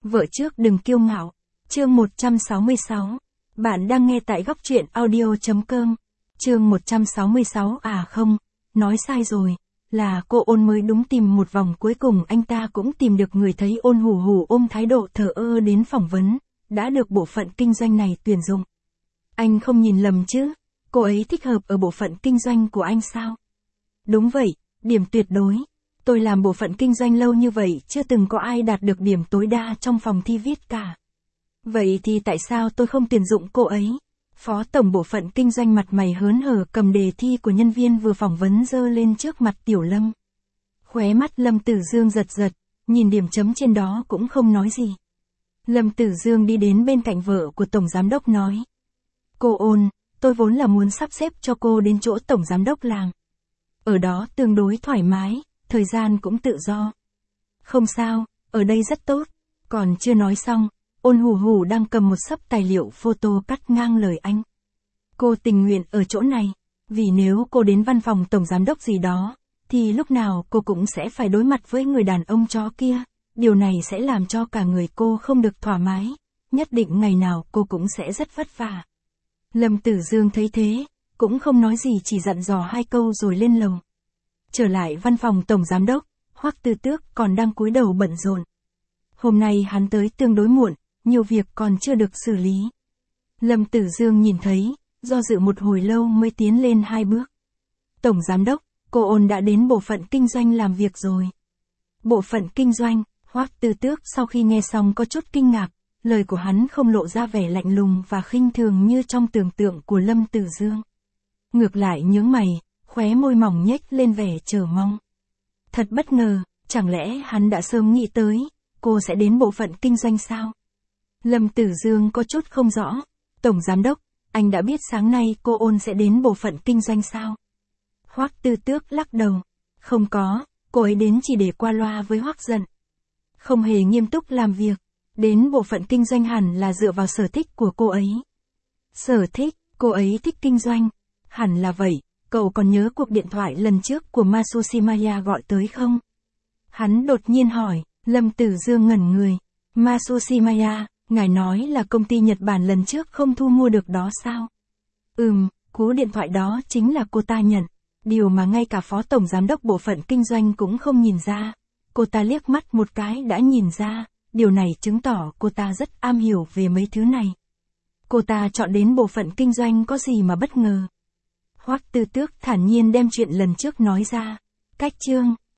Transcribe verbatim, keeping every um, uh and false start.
Vợ trước đừng kiêu ngạo. Chương một trăm sáu mươi sáu. Bạn đang nghe tại góc truyện audio.com. Chương một trăm sáu mươi sáu à không, nói sai rồi. Là cô Ôn mới đúng, tìm một vòng cuối cùng anh ta cũng tìm được người. Thấy Ôn hù hù ôm thái độ thờ ơ đến phỏng vấn, đã được bộ phận kinh doanh này tuyển dụng. Anh không nhìn lầm chứ? Cô ấy thích hợp ở bộ phận kinh doanh của anh sao? Đúng vậy, điểm tuyệt đối. Tôi làm bộ phận kinh doanh lâu như vậy, chưa từng có ai đạt được điểm tối đa trong phòng thi viết cả. Vậy thì tại sao tôi không tuyển dụng cô ấy? Phó tổng bộ phận kinh doanh mặt mày hớn hở cầm đề thi của nhân viên vừa phỏng vấn giơ lên trước mặt Tiểu Lâm. Khóe mắt Lâm Tử Dương giật giật, nhìn điểm chấm trên đó cũng không nói gì. Lâm Tử Dương đi đến bên cạnh vợ của tổng giám đốc nói: Cô Ôn, tôi vốn là muốn sắp xếp cho cô đến chỗ tổng giám đốc làm. Ở đó tương đối thoải mái, thời gian cũng tự do. Không sao, ở đây rất tốt. Còn chưa nói xong, Ôn hù hù đang cầm một xấp tài liệu photo cắt ngang lời anh. Cô tình nguyện ở chỗ này, vì nếu cô đến văn phòng tổng giám đốc gì đó, thì lúc nào cô cũng sẽ phải đối mặt với người đàn ông chó kia. Điều này sẽ làm cho cả người cô không được thoải mái, nhất định ngày nào cô cũng sẽ rất vất vả. Lâm Tử Dương thấy thế, cũng không nói gì, chỉ dặn dò hai câu rồi lên lầu. Trở lại văn phòng tổng giám đốc, Hoắc Tư Tước còn đang cúi đầu bận rộn. Hôm nay hắn tới tương đối muộn, nhiều việc còn chưa được xử lý. Lâm Tử Dương nhìn thấy, do dự một hồi lâu mới tiến lên hai bước. Tổng giám đốc, cô Ôn đã đến bộ phận kinh doanh làm việc rồi. Bộ phận kinh doanh, Hoắc Tư Tước sau khi nghe xong có chút kinh ngạc, lời của hắn không lộ ra vẻ lạnh lùng và khinh thường như trong tưởng tượng của Lâm Tử Dương. Ngược lại nhướng mày, khóe môi mỏng nhếch lên vẻ chờ mong. Thật bất ngờ, chẳng lẽ hắn đã sớm nghĩ tới, cô sẽ đến bộ phận kinh doanh sao? Lâm Tử Dương có chút không rõ. Tổng giám đốc, anh đã biết sáng nay cô Ôn sẽ đến bộ phận kinh doanh sao? Hoắc Tư Tước lắc đầu. Không có, cô ấy đến chỉ để qua loa với Hoắc Dận. Không hề nghiêm túc làm việc. Đến bộ phận kinh doanh hẳn là dựa vào sở thích của cô ấy. Sở thích, cô ấy thích kinh doanh. Hẳn là vậy, cậu còn nhớ cuộc điện thoại lần trước của Matsushimaya gọi tới không? Hắn đột nhiên hỏi. Lâm Tử Dương ngẩn người. Matsushimaya, ngài nói là công ty Nhật Bản lần trước không thu mua được đó sao? Ừm, cú điện thoại đó chính là cô ta nhận. Điều mà ngay cả phó tổng giám đốc bộ phận kinh doanh cũng không nhìn ra. Cô ta liếc mắt một cái đã nhìn ra. Điều này chứng tỏ cô ta rất am hiểu về mấy thứ này. Cô ta chọn đến bộ phận kinh doanh có gì mà bất ngờ? Hoắc Tư Tước thản nhiên đem chuyện lần trước nói ra. Cách chương